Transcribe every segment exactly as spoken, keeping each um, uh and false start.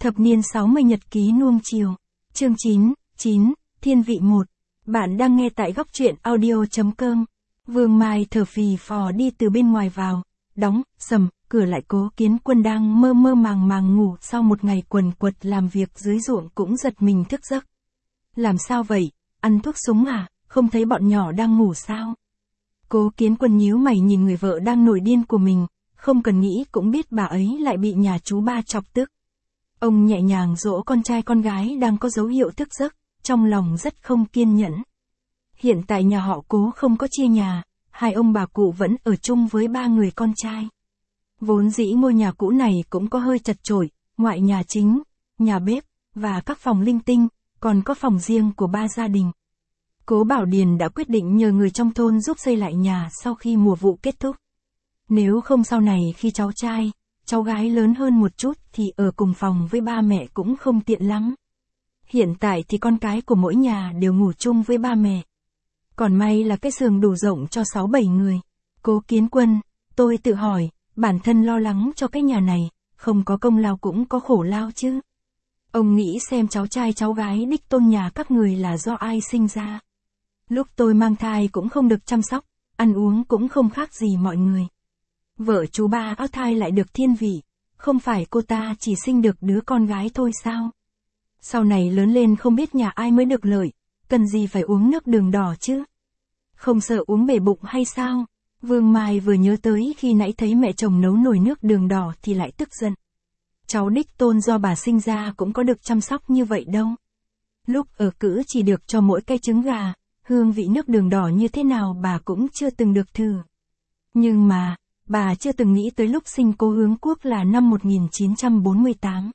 Thập niên sáu mươi nhật ký nuông chiều. Chương chín, chín, Thiên vị một. Bạn đang nghe tại góc truyện audio chấm com. Vương Mai thở phì phò đi từ bên ngoài vào, đóng, sầm, cửa lại. Cố Kiến Quân đang mơ mơ màng màng ngủ sau một ngày quần quật làm việc dưới ruộng cũng giật mình thức giấc. Làm sao vậy, ăn thuốc súng à, không thấy bọn nhỏ đang ngủ sao? Cố Kiến Quân nhíu mày nhìn người vợ đang nổi điên của mình, không cần nghĩ cũng biết bà ấy lại bị nhà chú ba chọc tức. Ông nhẹ nhàng dỗ con trai con gái đang có dấu hiệu thức giấc, trong lòng rất không kiên nhẫn. Hiện tại nhà họ Cố không có chia nhà, hai ông bà cụ vẫn ở chung với ba người con trai. Vốn dĩ ngôi nhà cũ này cũng có hơi chật chội, ngoại nhà chính, nhà bếp, và các phòng linh tinh, còn có phòng riêng của ba gia đình. Cố Bảo Điền đã quyết định nhờ người trong thôn giúp xây lại nhà sau khi mùa vụ kết thúc. Nếu không sau này khi cháu trai, cháu gái lớn hơn một chút thì ở cùng phòng với ba mẹ cũng không tiện lắm. Hiện tại thì con cái của mỗi nhà đều ngủ chung với ba mẹ. Còn may là cái giường đủ rộng cho sáu bảy người. Cố Kiến Quân, tôi tự hỏi, bản thân lo lắng cho cái nhà này, không có công lao cũng có khổ lao chứ. Ông nghĩ xem cháu trai cháu gái đích tôn nhà các người là do ai sinh ra. Lúc tôi mang thai cũng không được chăm sóc, ăn uống cũng không khác gì mọi người. Vợ chú ba áo thai lại được thiên vị, không phải cô ta chỉ sinh được đứa con gái thôi sao? Sau này lớn lên không biết nhà ai mới được lợi, cần gì phải uống nước đường đỏ chứ? Không sợ uống bể bụng hay sao? Vương Mai vừa nhớ tới khi nãy thấy mẹ chồng nấu nồi nước đường đỏ thì lại tức giận. Cháu đích tôn do bà sinh ra cũng có được chăm sóc như vậy đâu. Lúc ở cữ chỉ được cho mỗi cây trứng gà, hương vị nước đường đỏ như thế nào bà cũng chưa từng được thử. Nhưng mà, bà chưa từng nghĩ tới lúc sinh Cố Hướng Quốc là năm một nghìn chín trăm bốn mươi tám.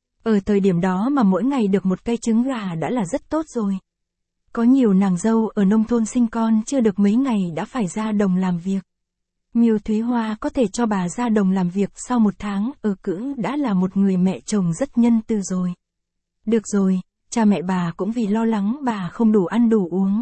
Ở thời điểm đó mà mỗi ngày được một cây trứng gà đã là rất tốt rồi. Có nhiều nàng dâu ở nông thôn sinh con chưa được mấy ngày đã phải ra đồng làm việc. Miêu Thúy Hoa có thể cho bà ra đồng làm việc sau một tháng ở cữ đã là một người mẹ chồng rất nhân từ rồi. Được rồi, cha mẹ bà cũng vì lo lắng bà không đủ ăn đủ uống.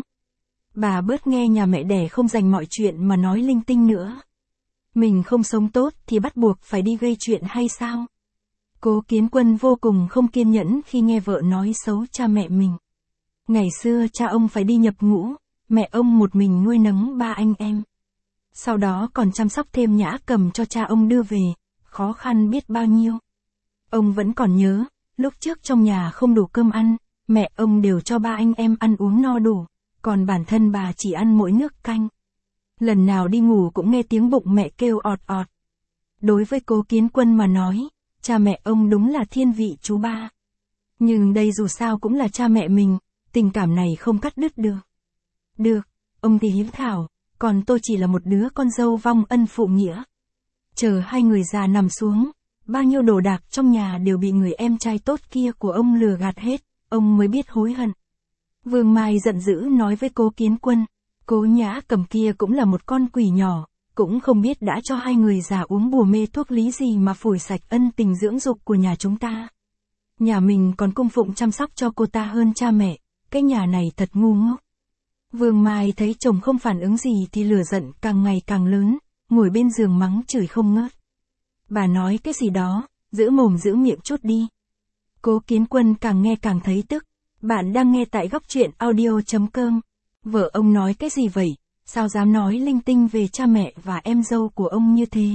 Bà bớt nghe nhà mẹ đẻ không dành mọi chuyện mà nói linh tinh nữa. Mình không sống tốt thì bắt buộc phải đi gây chuyện hay sao? Cố Kiến Quân vô cùng không kiên nhẫn khi nghe vợ nói xấu cha mẹ mình. Ngày xưa cha ông phải đi nhập ngũ, mẹ ông một mình nuôi nấng ba anh em. Sau đó còn chăm sóc thêm Nhã Cầm cho cha ông đưa về, khó khăn biết bao nhiêu. Ông vẫn còn nhớ, lúc trước trong nhà không đủ cơm ăn, mẹ ông đều cho ba anh em ăn uống no đủ, còn bản thân bà chỉ ăn mỗi nước canh. Lần nào đi ngủ cũng nghe tiếng bụng mẹ kêu ọt ọt. Đối với Cố Kiến Quân mà nói, cha mẹ ông đúng là thiên vị chú ba. Nhưng đây dù sao cũng là cha mẹ mình, tình cảm này không cắt đứt được. Được, ông thì hiếu thảo, còn tôi chỉ là một đứa con dâu vong ân phụ nghĩa. Chờ hai người già nằm xuống, bao nhiêu đồ đạc trong nhà đều bị người em trai tốt kia của ông lừa gạt hết, ông mới biết hối hận. Vương Mai giận dữ nói với Cố Kiến Quân, Cố Nhã Cầm kia cũng là một con quỷ nhỏ, cũng không biết đã cho hai người già uống bùa mê thuốc lý gì mà phủi sạch ân tình dưỡng dục của nhà chúng ta. Nhà mình còn cung phụng chăm sóc cho cô ta hơn cha mẹ, cái nhà này thật ngu ngốc. Vương Mai thấy chồng không phản ứng gì thì lửa giận càng ngày càng lớn, ngồi bên giường mắng chửi không ngớt. Bà nói cái gì đó, giữ mồm giữ miệng chút đi. Cố Kiến Quân càng nghe càng thấy tức. Bạn đang nghe tại góc truyện audio chấm com. Vợ ông nói cái gì vậy? Sao dám nói linh tinh về cha mẹ và em dâu của ông như thế?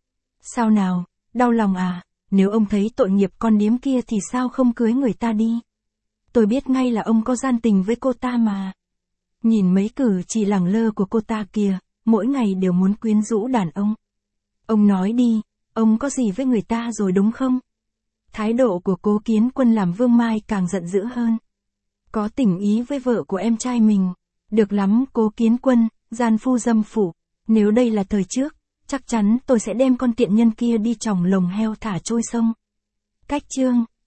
Sao nào, đau lòng à? Nếu ông thấy tội nghiệp con điếm kia thì sao không cưới người ta đi? Tôi biết ngay là ông có gian tình với cô ta mà. Nhìn mấy cử chỉ lẳng lơ của cô ta kìa, mỗi ngày đều muốn quyến rũ đàn ông. Ông nói đi, ông có gì với người ta rồi đúng không? Thái độ của Cố Kiến Quân làm Vương Mai càng giận dữ hơn. Có tình ý với vợ của em trai mình. Được lắm Cố Kiến Quân, gian phu dâm phụ. Nếu đây là thời trước, chắc chắn tôi sẽ đem con tiện nhân kia đi tròng lồng heo thả trôi sông. Cách chương